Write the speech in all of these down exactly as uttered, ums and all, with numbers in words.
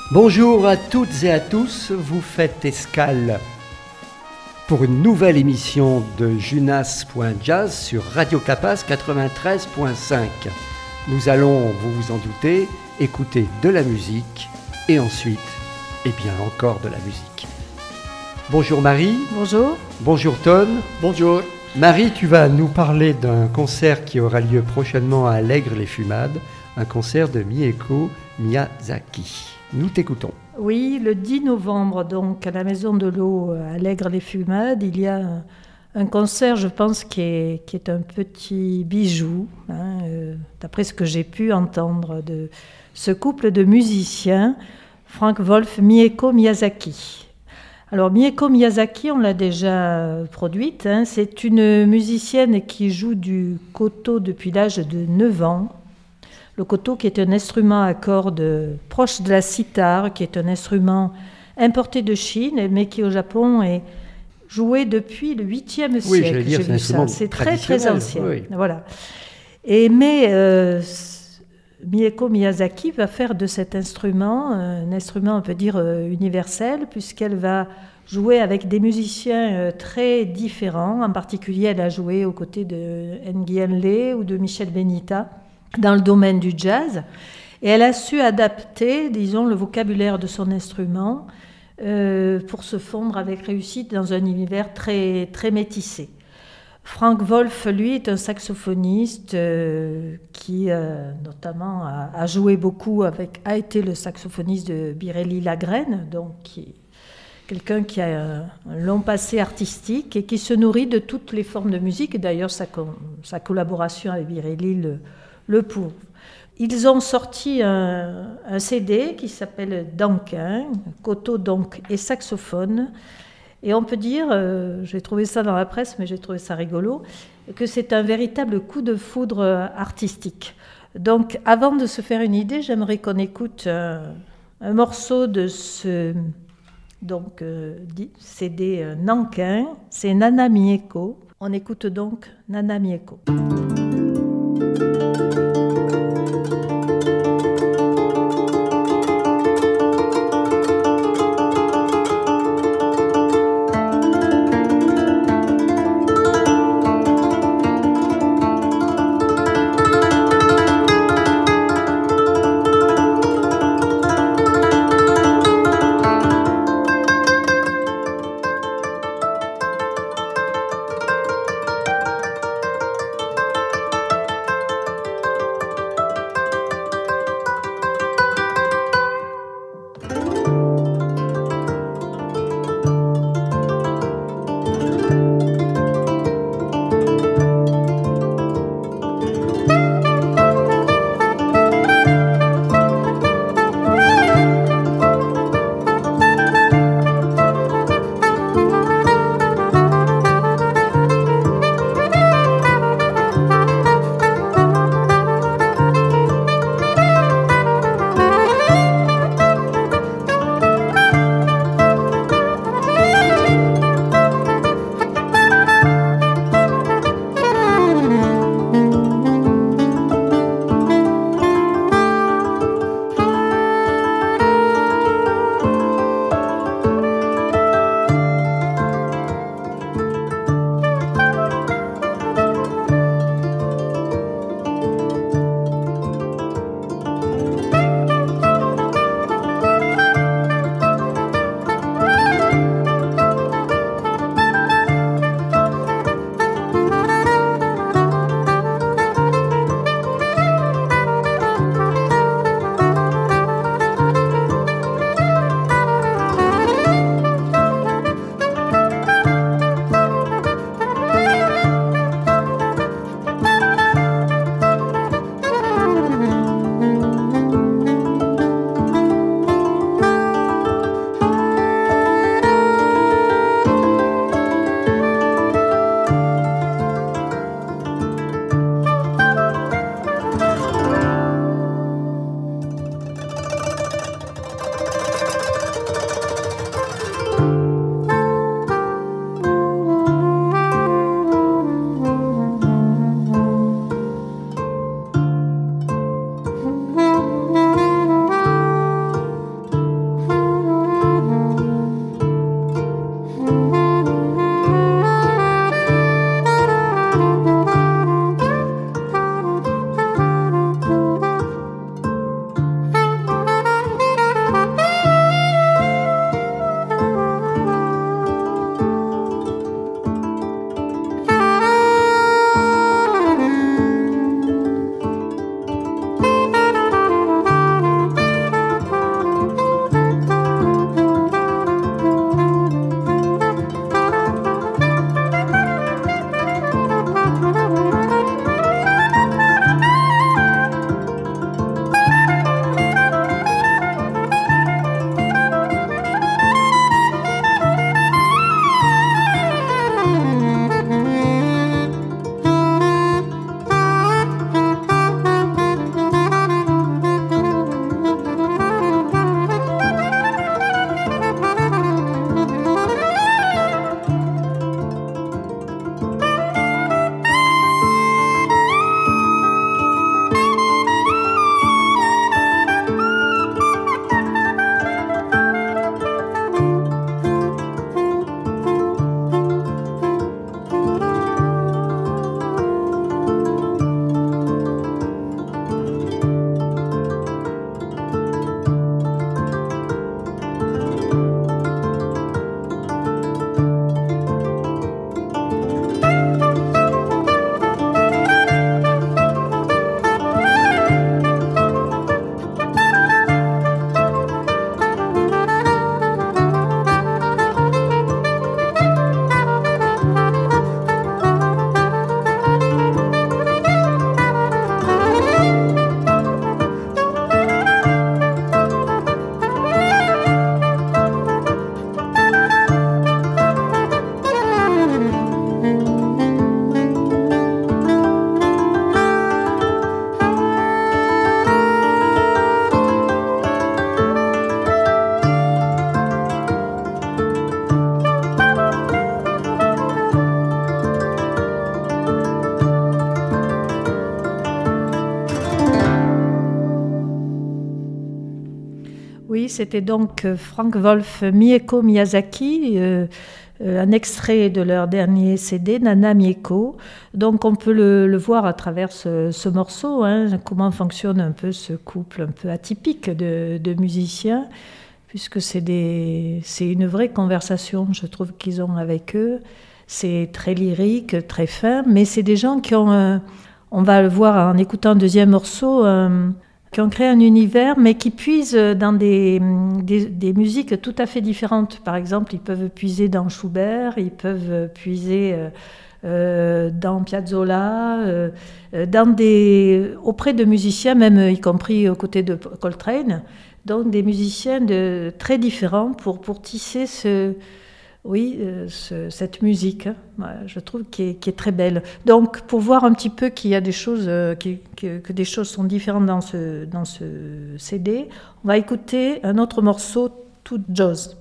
Bonjour à toutes et à tous, vous faites escale pour une nouvelle émission de Junas point jazz sur Radio Clapas quatre-vingt-treize point cinq. Nous allons, vous vous en doutez, écouter de la musique et ensuite, eh bien encore de la musique. Bonjour Marie. Bonjour. Bonjour Ton. Bonjour. Marie, tu vas nous parler d'un concert qui aura lieu prochainement à Allègre-les-Fumades, un concert de Mieko Miyazaki. Nous t'écoutons. Oui, le dix novembre, donc, à la Maison de l'Eau, à Allègre-les-Fumades, il y a un, un concert, je pense, qui est, qui est un petit bijou, hein, euh, d'après ce que j'ai pu entendre de ce couple de musiciens, Frank Wolf, Mieko Miyazaki. Alors, Mieko Miyazaki, on l'a déjà produite, hein, c'est une musicienne qui joue du koto depuis l'âge de neuf ans. Le koto, qui est un instrument à cordes proche de la sitar, qui est un instrument importé de Chine, mais qui au Japon est joué depuis le huitième Oui, siècle. j'allais dire, J'ai c'est un vu ça. instrument C'est très très traditionnel, ancien. oui. Voilà. Et mais euh, Mieko Miyazaki va faire de cet instrument un instrument, on peut dire, euh, universel, puisqu'elle va jouer avec des musiciens euh, très différents. En particulier, elle a joué aux côtés de Nguyen Le ou de Michel Benita dans le domaine du jazz, et elle a su adapter, disons, le vocabulaire de son instrument euh, pour se fondre avec réussite dans un univers très, très métissé. Frank Wolf, lui, est un saxophoniste euh, qui, euh, notamment, a, a joué beaucoup avec, a été le saxophoniste de Biréli Lagrène, donc qui est quelqu'un qui a un, un long passé artistique et qui se nourrit de toutes les formes de musique. Et d'ailleurs, sa, sa collaboration avec Biréli le le prouve. Ils ont sorti un, un C D qui s'appelle Danquin, koto donc et saxophone. Et on peut dire, euh, j'ai trouvé ça dans la presse, mais j'ai trouvé ça rigolo, que c'est un véritable coup de foudre artistique. Donc, avant de se faire une idée, j'aimerais qu'on écoute un, un morceau de ce donc, euh, C D euh, Nankin. C'est Nana Mieko. On écoute donc Nana Mieko. c'était donc Frank Wolf, Mieko Miyazaki, euh, euh, un extrait de leur dernier C D, Nana Mieko. Donc on peut le, le voir à travers ce, ce morceau, hein, comment fonctionne un peu ce couple un peu atypique de, de musiciens, puisque c'est, des, c'est une vraie conversation, je trouve, qu'ils ont avec eux. C'est très lyrique, très fin, mais c'est des gens qui ont, euh, on va le voir en écoutant le deuxième morceau, euh, qui ont créé un univers, mais qui puisent dans des, des, des musiques tout à fait différentes. Par exemple, ils peuvent puiser dans Schubert, ils peuvent puiser euh, euh, dans Piazzolla, euh, dans des, auprès de musiciens, même y compris aux côtés de Coltrane, donc des musiciens de, très différents pour, pour tisser ce... Oui, euh, ce, cette musique, hein, ouais, je trouve qui est, qui est très belle. Donc, pour voir un petit peu qu'il y a des choses, euh, qui, que, que des choses sont différentes dans ce, dans ce C D, on va écouter un autre morceau, tout jazz.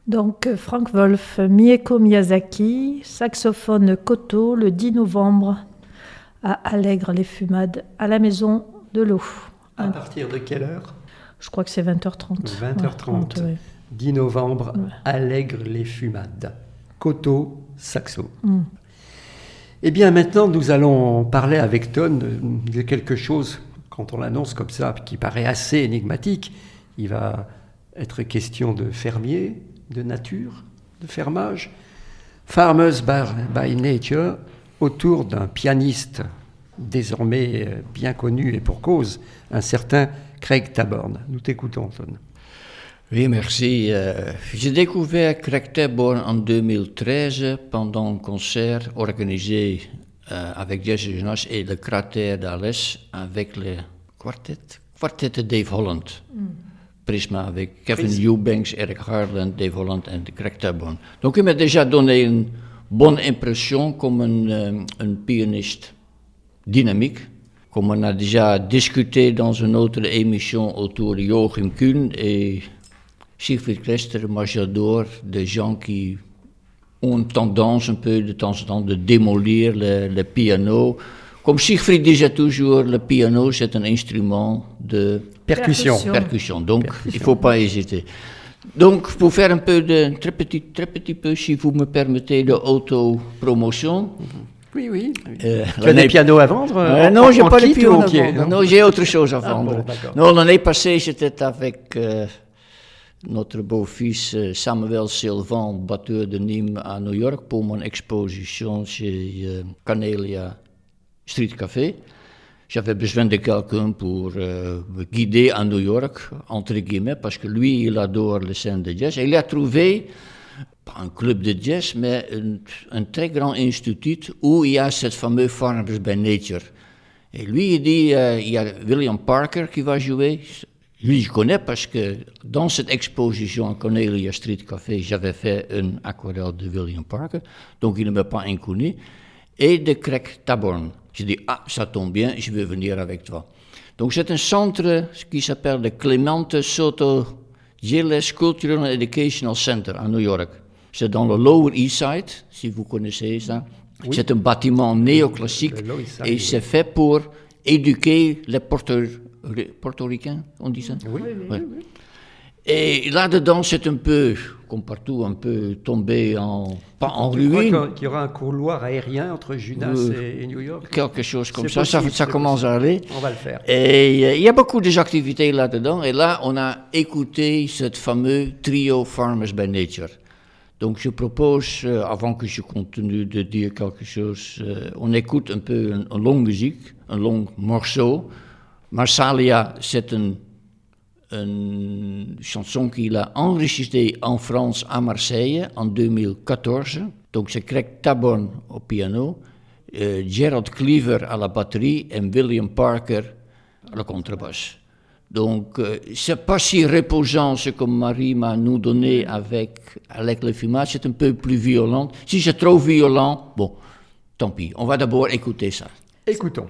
Donc Frank Wolf, Mieko Miyazaki, saxophone Koto, le dix novembre à Allègre-les-Fumades, à la Maison de l'Eau. À partir de quelle heure ? Je crois que c'est vingt heures trente. vingt heures trente, ouais, dix novembre, ouais. Allègre-les-Fumades. Koto, saxo. Mm. Eh bien, maintenant, nous allons parler avec Ton de quelque chose, quand on l'annonce comme ça, qui paraît assez énigmatique. Il va être question de fermier, de nature, de fermage. Farmers by, by Nature, autour d'un pianiste désormais bien connu et pour cause, un certain Craig Taborn. Nous t'écoutons, Ton. Oui, merci. Euh, j'ai découvert Craig Taborn en deux mille treize pendant un concert organisé euh, avec Jazz Jonas et le Cratère d'Alès avec le quartet, quartet de Dave Holland. Mm. Prisma avec Kevin Prisma. Eubanks, Eric Harland, Dave Holland et Craig Taborn. Donc il m'a déjà donné une bonne impression comme un, euh, un pianiste dynamique. Comme on a déjà discuté dans une autre émission autour de Joachim Kuhn et Siegfried Krester, moi j'adore des gens qui ont tendance un peu de temps en temps de démolir le, le piano. Comme Siegfried disait toujours, le piano c'est un instrument de percussion. percussion. Donc percussion. Il ne faut pas hésiter. Donc pour faire un peu de, très petit, très petit peu, si vous me permettez, de auto-promotion. Oui, oui. Euh, tu as des pianos à vendre euh, en, Non, j'ai en pas de piano à okay, vendre. Non, non j'ai autre chose à vendre. Ah, bon, non, l'année passée, j'étais avec euh, notre beau-fils euh, Samuel Sylvain, batteur de Nîmes à New York, pour mon exposition chez euh, Canelia Street Café. J'avais besoin de quelqu'un pour euh, me guider à New York, entre guillemets, parce que lui, il adore les scènes de jazz. Et il a trouvé, pas un club de jazz, mais un, un très grand institut où il y a cette fameuse Farmers by Nature. Et lui, il dit, euh, il y a William Parker qui va jouer. Lui, je connais parce que dans cette exposition à Cornelia Street Café, j'avais fait une aquarelle de William Parker, donc il ne m'a pas inconnu, et de Craig Taborn. Je dis, ah, ça tombe bien, je vais venir avec toi. Donc c'est un centre qui s'appelle le Clemente Soto Gilles Cultural and Educational Center à New York. C'est dans le Lower East Side, si vous connaissez ça. Oui. C'est un bâtiment néoclassique et c'est fait pour éduquer les porteur, portoricains, on dit ça? Oui, oui, ouais. oui. Et là-dedans, c'est un peu, comme partout, un peu tombé en, pas en tu ruine. Crois qu'il y aura un couloir aérien entre Junas euh, et New York? Quelque chose comme c'est ça, possible, ça, ça commence possible. à aller. On va le faire. Et il euh, y a beaucoup d'activités là-dedans. Et là, on a écouté ce fameux trio Farmers by Nature. Donc je propose, euh, avant que je continue de dire quelque chose, euh, on écoute un peu une, une longue musique, un long morceau. Marsalia, c'est une, une chanson qu'il a enregistrée en France à Marseille en deux mille quatorze. Donc c'est Craig Taborn au piano, euh, Gerald Cleaver à la batterie et William Parker à la contrebasse. Donc, euh, c'est pas si reposant ce que Marie m'a nous donné avec, avec le filmage, c'est un peu plus violent. Si c'est trop violent, bon, tant pis. On va d'abord écouter ça. Écoutons.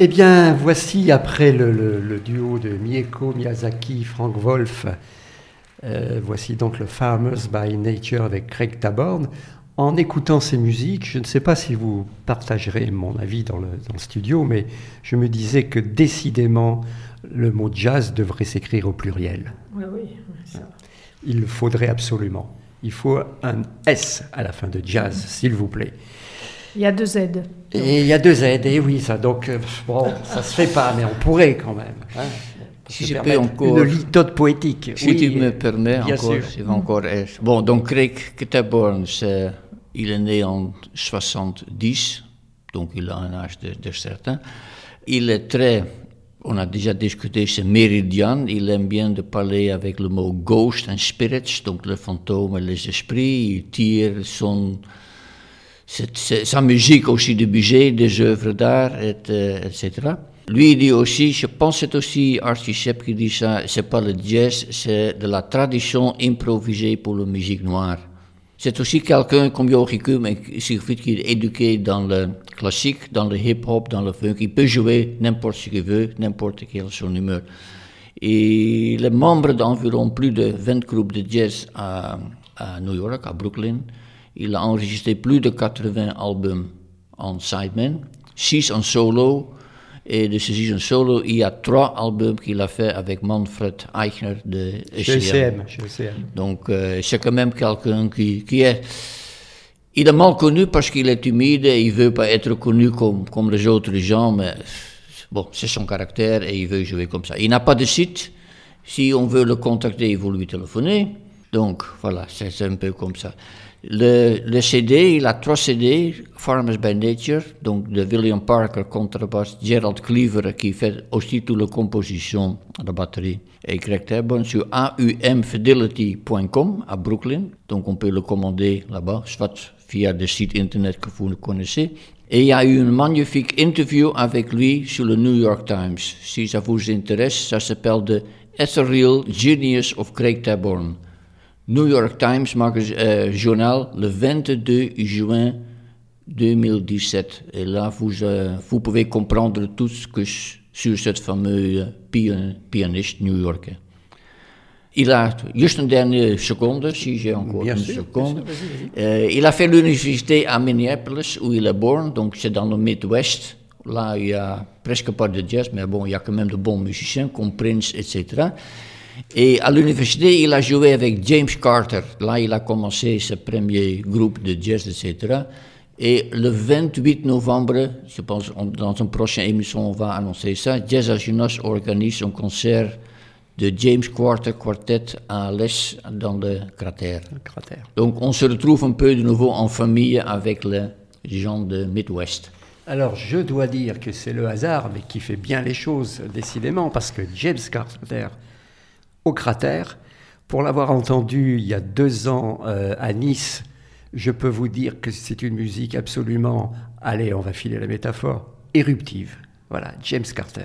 Eh bien, voici, après le, le, le duo de Mieko Miyazaki, Frank Wolf, euh, voici donc le Farmers by Nature avec Craig Taborn. En écoutant ces musiques, je ne sais pas si vous partagerez mon avis dans le, dans le studio, mais je me disais que décidément, le mot jazz devrait s'écrire au pluriel. Oui, oui, ça. Il le faudrait absolument. Il faut un S à la fin de jazz, mmh. s'il vous plaît. Il y a deux Z. Et il y a deux Z, et oui, ça, donc, euh, bon, ça se fait pas, mais on pourrait quand même. Hein, si je peux encore... Une litote poétique. Si oui, tu me permets, encore, c'est encore... Bon, donc Craig Taborn, il est né en soixante-dix, donc il a un âge de, de certain. Il est très... On a déjà discuté, c'est méridien. Il aime bien de parler avec le mot ghost and spirits, donc les fantômes et les esprits. Il tire son... C'est, c'est, sa musique aussi de budget, des œuvres d'art, et, et cetera. Lui il dit aussi, je pense que c'est aussi Archie Shepp qui dit ça, c'est pas le jazz, c'est de la tradition improvisée pour la musique noire. C'est aussi quelqu'un comme Yogi Kuhn, il suffit qu'il est éduqué dans le classique, dans le hip-hop, dans le funk. Il peut jouer n'importe ce qu'il veut, n'importe quelle son humeur. Et il est membre d'environ plus de vingt groupes de jazz à, à New York, à Brooklyn. Il a enregistré plus de quatre-vingts albums en sideman, six en solo, et de ces six en solo, il y a trois albums qu'il a fait avec Manfred Eichner de E C M. Chez E C M. Donc euh, c'est quand même quelqu'un qui, qui est... Il est mal connu parce qu'il est timide et il ne veut pas être connu comme, comme les autres gens, mais bon, c'est son caractère et il veut jouer comme ça. Il n'a pas de site. Si on veut le contacter, il faut lui téléphoner. Donc voilà, c'est, c'est un peu comme ça. Le, le C D, il a trois C D, Farmers by Nature, donc de William Parker, contrebasse, Gerald Cleaver, qui fait aussi toute la composition à la batterie, et Craig Taborn sur a u m fidelity point com à Brooklyn, donc on peut le commander là-bas, soit via le site internet que vous connaissez. Et il y a eu une magnifique interview avec lui sur le New York Times. Si ça vous intéresse, ça s'appelle The Ethereal Genius of Craig Taborn. New York Times, magazine, euh, journal, le vingt-deux juin deux mille dix-sept. Et là, vous, euh, vous pouvez comprendre tout ce que sur cette fameux pian, pianiste new-yorkais. Il a juste une dernière seconde, si j'ai encore bien une sûr, seconde. bien sûr, vas-y, vas-y. Euh, il a fait l'université à Minneapolis, où il est born, donc c'est dans le Midwest. Là, il n'y a presque pas de jazz, mais bon, il y a quand même de bons musiciens, comme Prince, et cetera. Et à l'université, il a joué avec James Carter. Là, il a commencé ses premiers groupes de jazz, et cetera. Et le vingt-huit novembre, je pense, on, dans une prochaine émission, on va annoncer ça, Jazz à Junas organise un concert de James Carter Quartet à l'est dans le cratère. Le cratère. Donc, on se retrouve un peu de nouveau en famille avec les gens de Midwest. Alors, je dois dire que c'est le hasard, mais qui fait bien les choses, décidément, parce que James Carter, au cratère, pour l'avoir entendu il y a deux ans euh, à Nice, je peux vous dire que c'est une musique absolument, allez, on va filer la métaphore, éruptive. Voilà, James Carter.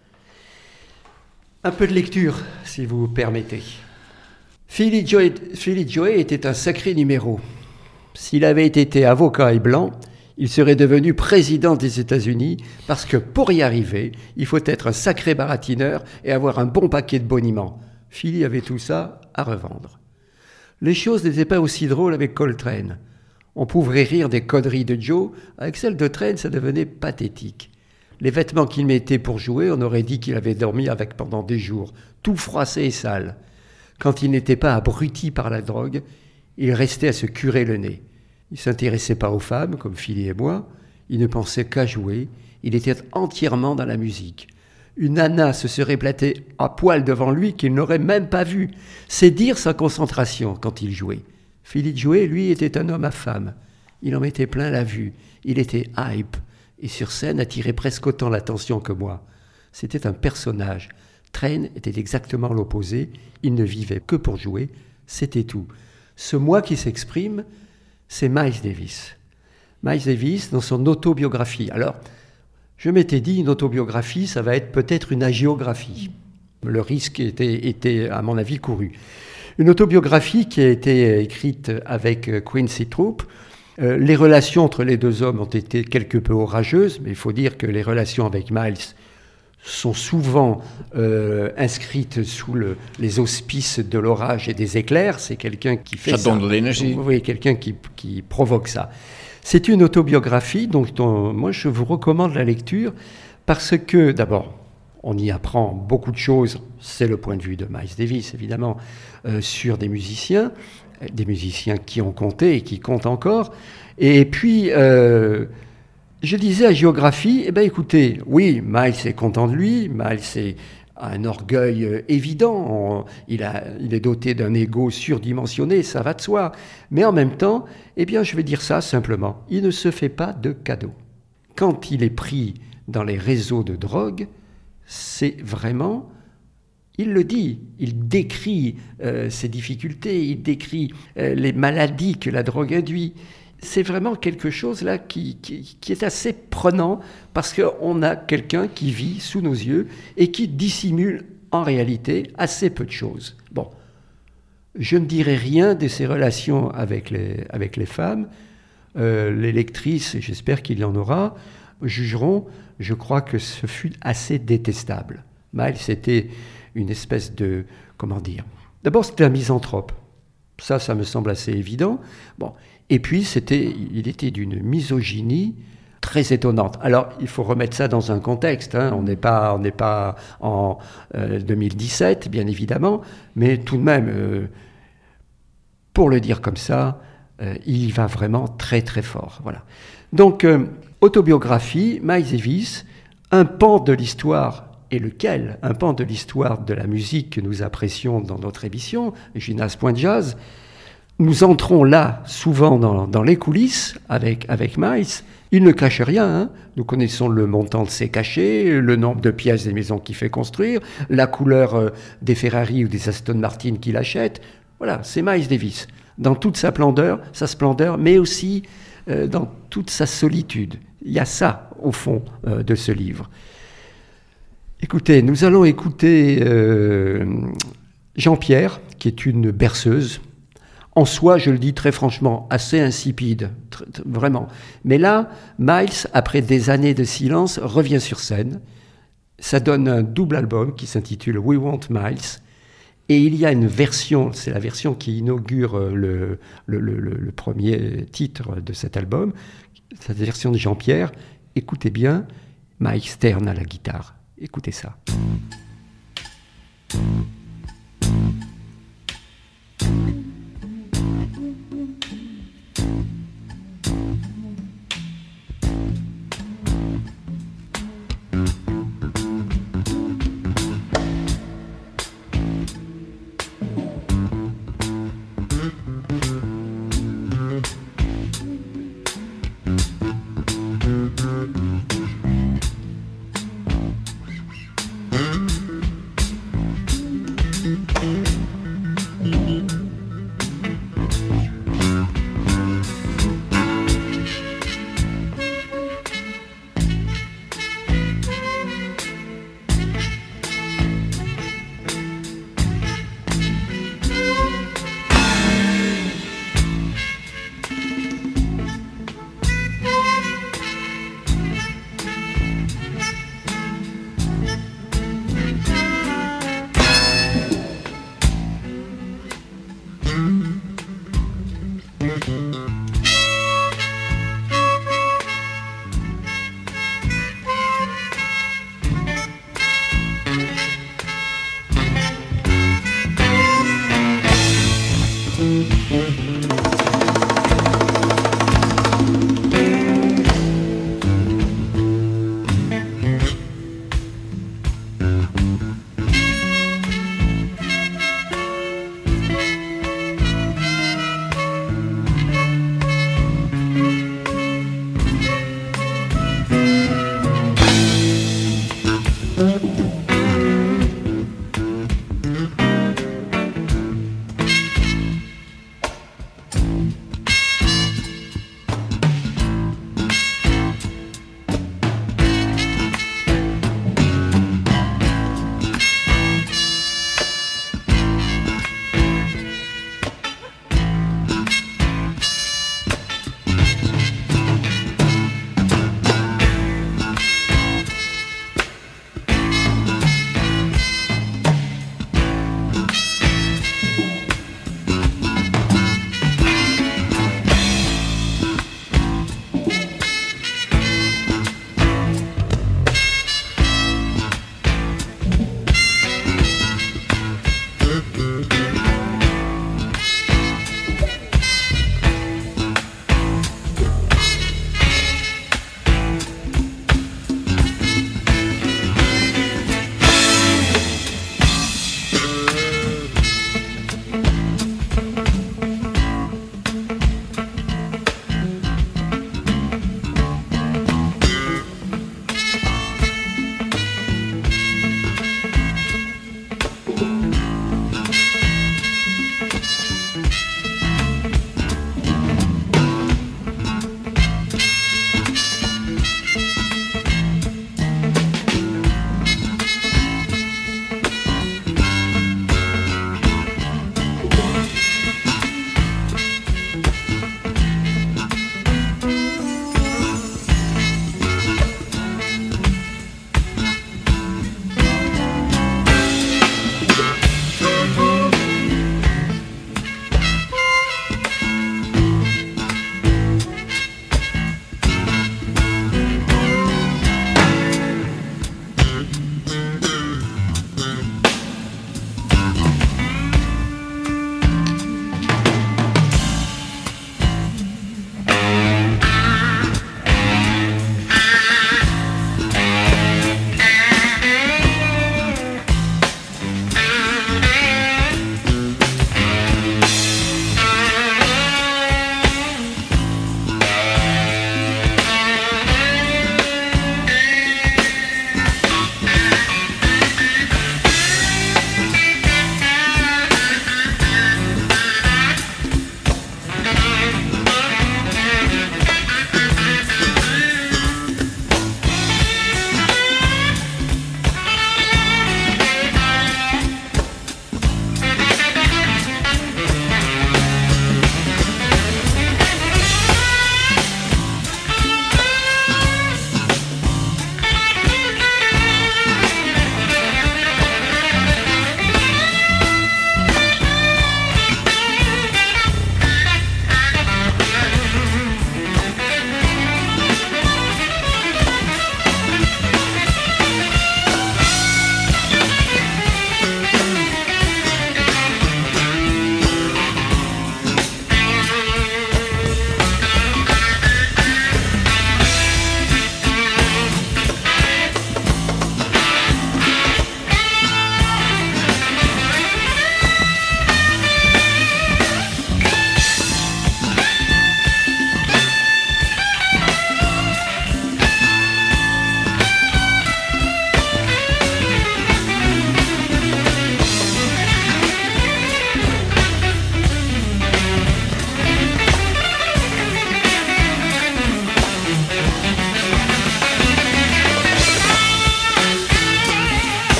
Un peu de lecture, si vous permettez. Philly Joy, Philly Joy était un sacré numéro. S'il avait été avocat et blanc, il serait devenu président des États-Unis parce que pour y arriver, il faut être un sacré baratineur et avoir un bon paquet de boniments. Philly avait tout ça à revendre. Les choses n'étaient pas aussi drôles avec Coltrane. On pouvait rire des conneries de Joe, avec celles de Train, ça devenait pathétique. Les vêtements qu'il mettait pour jouer, on aurait dit qu'il avait dormi avec pendant des jours, tout froissé et sale. Quand il n'était pas abruti par la drogue, il restait à se curer le nez. Il ne s'intéressait pas aux femmes, comme Philly et moi, il ne pensait qu'à jouer, il était entièrement dans la musique. Une nana se serait platée à poil devant lui qu'il n'aurait même pas vue. C'est dire sa concentration quand il jouait. Philly Joy, lui, était un homme à femme. Il en mettait plein la vue. Il était hype. Et sur scène attirait presque autant l'attention que moi. C'était un personnage. Train était exactement l'opposé. Il ne vivait que pour jouer. C'était tout. Ce moi qui s'exprime, c'est Miles Davis. Miles Davis, dans son autobiographie. Alors, je m'étais dit, une autobiographie, ça va être peut-être une hagiographie. Le risque était, était, à mon avis, couru. Une autobiographie qui a été écrite avec Quincy Troupe, Euh, les relations entre les deux hommes ont été quelque peu orageuses, mais il faut dire que les relations avec Miles sont souvent euh, inscrites sous le, les auspices de l'orage et des éclairs. C'est quelqu'un qui fait ça. Ça donne de l'énergie. Oui, quelqu'un qui, qui provoque ça. C'est une autobiographie, donc dont, moi je vous recommande la lecture parce que, d'abord, on y apprend beaucoup de choses. C'est le point de vue de Miles Davis, évidemment, euh, sur des musiciens, des musiciens qui ont compté et qui comptent encore. Et puis... Euh, Je disais à Géographie, eh bien écoutez, oui, Miles est content de lui, Miles a un orgueil évident, on, il, a, il est doté d'un ego surdimensionné, ça va de soi. Mais en même temps, eh bien je vais dire ça simplement, il ne se fait pas de cadeaux. Quand il est pris dans les réseaux de drogue, c'est vraiment... Il le dit, il décrit euh, ses difficultés, il décrit euh, les maladies que la drogue induit. C'est vraiment quelque chose là qui, qui, qui est assez prenant parce qu'on a quelqu'un qui vit sous nos yeux et qui dissimule en réalité assez peu de choses. Bon, je ne dirai rien de ses relations avec les, avec les femmes. Euh, les lectrices, et j'espère qu'il y en aura, jugeront. Je crois que ce fut assez détestable. Miles, c'était une espèce de... Comment dire ? D'abord, c'était un misanthrope. Ça, ça me semble assez évident. Bon. Et puis, c'était, il était d'une misogynie très étonnante. Alors, il faut remettre ça dans un contexte. Hein. On n'est pas, on n'est pas en euh, deux mille dix-sept, bien évidemment, mais tout de même, euh, pour le dire comme ça, euh, il y va vraiment très, très fort. Voilà. Donc, euh, autobiographie, Miles Davis, un pan de l'histoire. Et lequel ? Un pan de l'histoire de la musique que nous apprécions dans notre émission, Junas.jazz. Nous entrons là, souvent, dans, dans les coulisses avec, avec Miles. Il ne cache rien. Hein. Nous connaissons le montant de ses cachets, le nombre de pièces des maisons qu'il fait construire, la couleur euh, des Ferrari ou des Aston Martin qu'il achète. Voilà, c'est Miles Davis. Dans toute sa splendeur, sa splendeur, mais aussi euh, dans toute sa solitude. Il y a ça, au fond, euh, de ce livre. Écoutez, nous allons écouter euh, Jean-Pierre, qui est une berceuse. En soi, je le dis très franchement, assez insipide, tr- tr- vraiment. Mais là, Miles, après des années de silence, revient sur scène. Ça donne un double album qui s'intitule We Want Miles. Et il y a une version, c'est la version qui inaugure le, le, le, le premier titre de cet album, cette version de Jean-Pierre. Écoutez bien, Miles Stern à la guitare. Écoutez ça.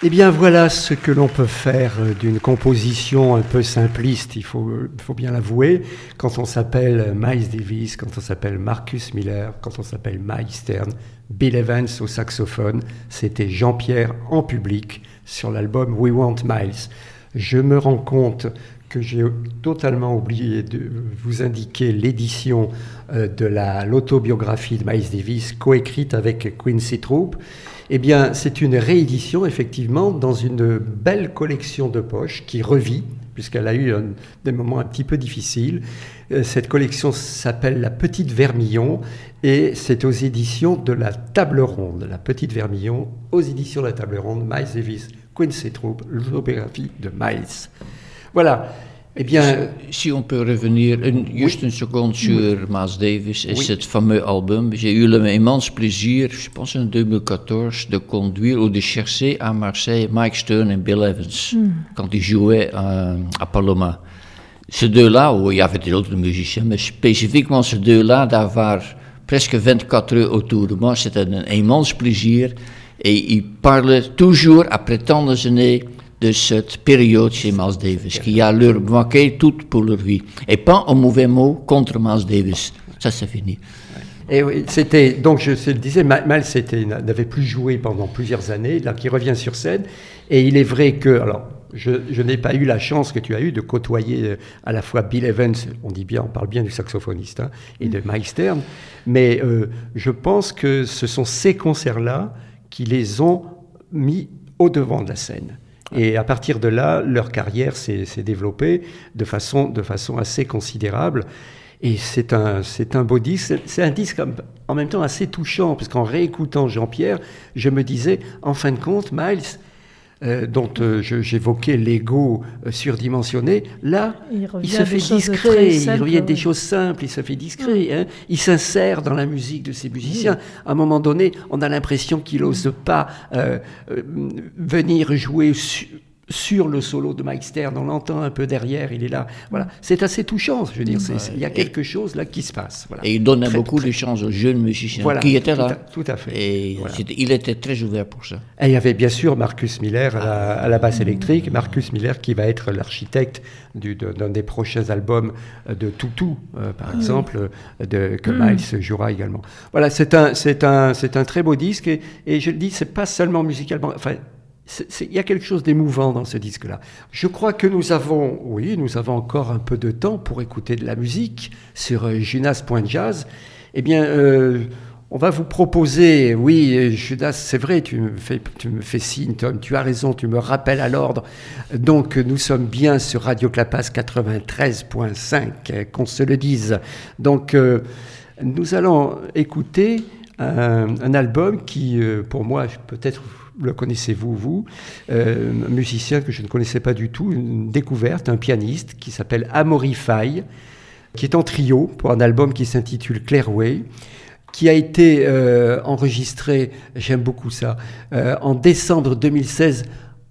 Eh bien voilà ce que l'on peut faire d'une composition un peu simpliste, il faut, il faut bien l'avouer, quand on s'appelle Miles Davis, quand on s'appelle Marcus Miller, quand on s'appelle Miles Stern, Bill Evans au saxophone, c'était Jean-Pierre en public sur l'album We Want Miles. Je me rends compte que j'ai totalement oublié de vous indiquer l'édition de la, l'autobiographie de Miles Davis, coécrite avec Quincy Troupe. Eh bien, c'est une réédition, effectivement, dans une belle collection de poches qui revit, puisqu'elle a eu un, des moments un petit peu difficiles. Cette collection s'appelle La Petite Vermillon et c'est aux éditions de la Table Ronde. La Petite Vermillon, aux éditions de la Table Ronde, Miles Davis, Quincy Troupe, l'autobiographie de Miles. Voilà. Eh bien, si on peut revenir une, juste oui. une seconde sur oui. Miles Davis et oui. cet fameux album. J'ai eu l'immense plaisir, je pense en deux mille quatorze, de conduire ou de chercher à Marseille Mike Stern et Bill Evans mm. quand ils jouaient à, à Paloma. Ces deux-là, où il y avait d'autres musiciens, mais spécifiquement ces deux-là, d'avoir presque vingt-quatre heures autour de moi, c'était un immense plaisir. Et ils parlaient toujours, après tant d'années, de cette période chez Miles Davis, qui a leur manqué toute pour leur vie. Et pas un mauvais mot contre Miles Davis. Ça, c'est fini. Et oui, c'était, donc je le disais, Miles c'était, n'avait plus joué pendant plusieurs années, là, qui revient sur scène. Et il est vrai que, alors, je, je n'ai pas eu la chance que tu as eue de côtoyer à la fois Bill Evans, on dit bien, on parle bien du saxophoniste, hein, et de Mike Stern, mais euh, je pense que ce sont ces concerts-là qui les ont mis au devant de la scène. Et à partir de là, leur carrière s'est, s'est développée de façon, de façon assez considérable. Et c'est un, c'est un beau disque. C'est, c'est un disque en même temps assez touchant, parce qu'en réécoutant Jean-Pierre, je me disais, en fin de compte, Miles, euh, dont euh, je, j'évoquais l'ego euh, surdimensionné, là, il, il se fait discret, il revient ouais. des choses simples, il se fait discret, hein, il s'insère dans la musique de ses musiciens. Oui. À un moment donné, on a l'impression qu'il n'ose pas euh, euh, venir jouer su- sur le solo de Mike Stern, on l'entend un peu derrière, il est là. Voilà, c'est assez touchant, je veux dire, c'est, c'est, il y a quelque et, chose là qui se passe. Voilà. Et il donnait très, beaucoup très... de chance aux jeunes musiciens voilà, qui étaient tout là. À, tout à fait. Et voilà. il était très ouvert pour ça. Et il y avait bien sûr Marcus Miller à la, à la basse électrique, Marcus Miller qui va être l'architecte du, de, d'un des prochains albums de Toutou, euh, par mmh. exemple, de, que mmh. Miles jouera également. Voilà, c'est un, c'est un, c'est un très beau disque et, et je le dis, c'est pas seulement musicalement. Enfin, il y a quelque chose d'émouvant dans ce disque-là. Je crois que nous avons, oui, nous avons encore un peu de temps pour écouter de la musique sur euh, junas point jazz. Eh bien, euh, on va vous proposer, oui, Junas, c'est vrai, tu me fais, tu me fais signe, Tom, tu as raison, tu me rappelles à l'ordre. Donc, nous sommes bien sur Radio Clapas quatre-vingt-treize point cinq, qu'on se le dise. Donc, euh, nous allons écouter un, un album qui, euh, pour moi, peut-être... le connaissez-vous, vous, euh, un musicien que je ne connaissais pas du tout, une découverte, un pianiste qui s'appelle Amaury Faye, qui est en trio pour un album qui s'intitule Clearway, qui a été euh, enregistré, j'aime beaucoup ça, euh, en décembre deux mille seize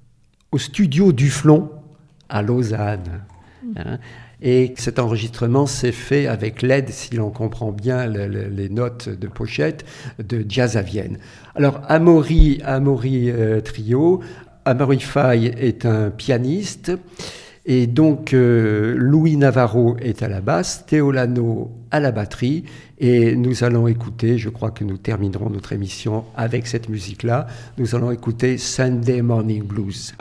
au studio Duflon à Lausanne. Hein. Et cet enregistrement s'est fait avec l'aide, si l'on comprend bien le, le, les notes de pochette, de Jazz à Vienne. Alors, Amaury, Amaury euh, Trio, Amaury Faye est un pianiste, et donc euh, Louis Navarro est à la basse, Théo Lano à la batterie, et nous allons écouter, je crois que nous terminerons notre émission avec cette musique-là, nous allons écouter Sunday Morning Blues.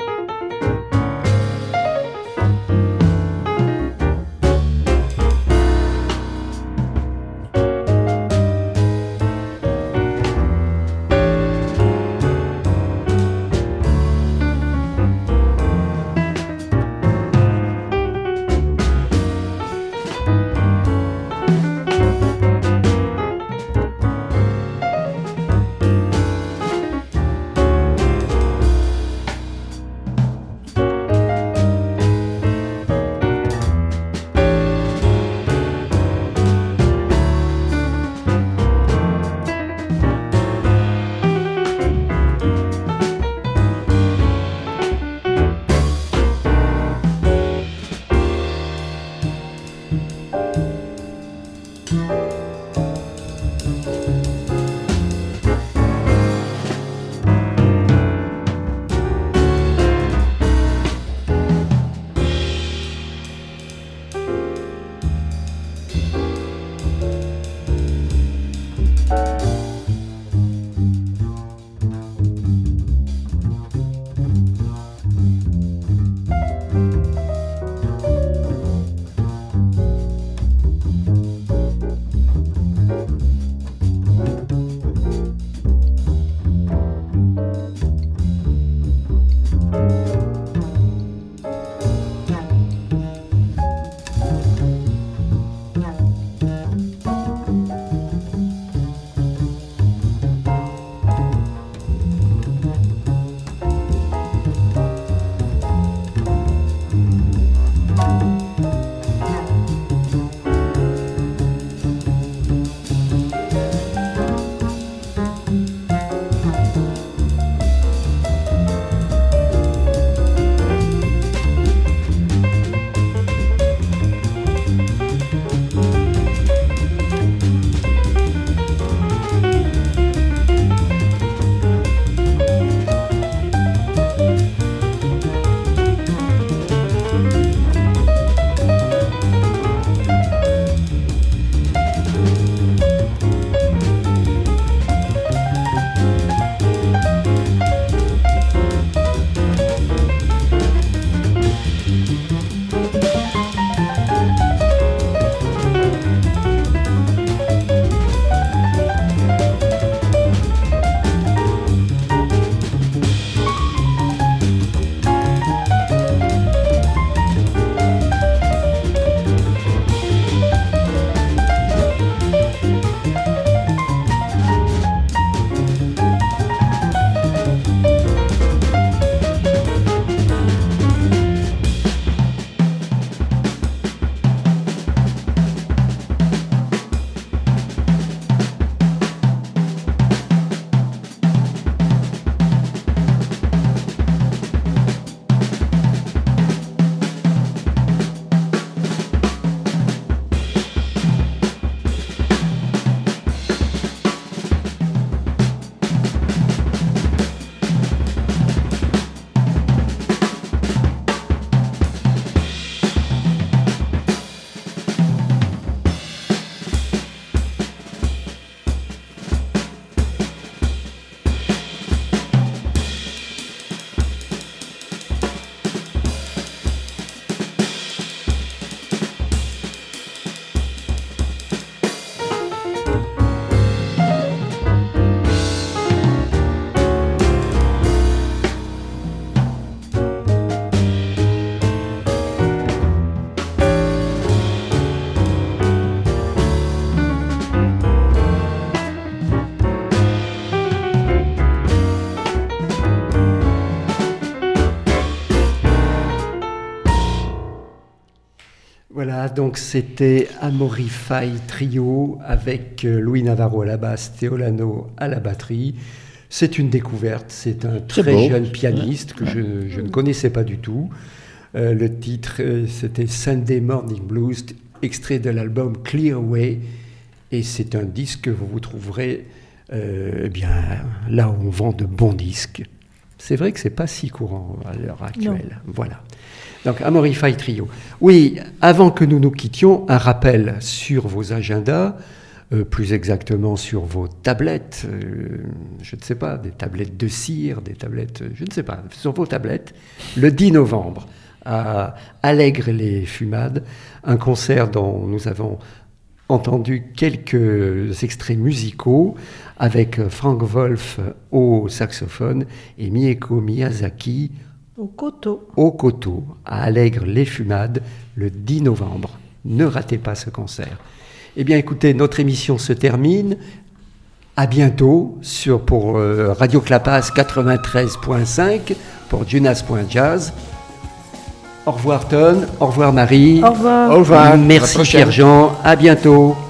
Voilà, donc c'était Amorify Trio avec Louis Navarro à la basse, Théo Lano à la batterie. C'est une découverte, c'est un très c'est jeune pianiste que je, je ne connaissais pas du tout. Euh, le titre, euh, c'était Sunday Morning Blues, extrait de l'album Clear Way. Et c'est un disque que vous trouverez euh, eh bien, là où on vend de bons disques. C'est vrai que ce n'est pas si courant à l'heure actuelle. Non. Voilà. Donc, Amorify Trio. Oui, avant que nous nous quittions, un rappel sur vos agendas, euh, plus exactement sur vos tablettes, euh, je ne sais pas, des tablettes de cire, des tablettes, je ne sais pas, sur vos tablettes, le dix novembre, à Allègre-les-Fumades, un concert dont nous avons entendu quelques extraits musicaux avec Frank Wolf au saxophone et Mieko Miyazaki au koto. Au koto, à Allègre-les-Fumades, le dix novembre. Ne ratez pas ce concert. Eh bien, écoutez, notre émission se termine. À bientôt sur, pour euh, Radio Clapas quatre-vingt-treize point cinq, pour Junas point jazz. Au revoir Ton, au revoir Marie. Au revoir. Au revoir. Merci Pierre-Jean, à bientôt.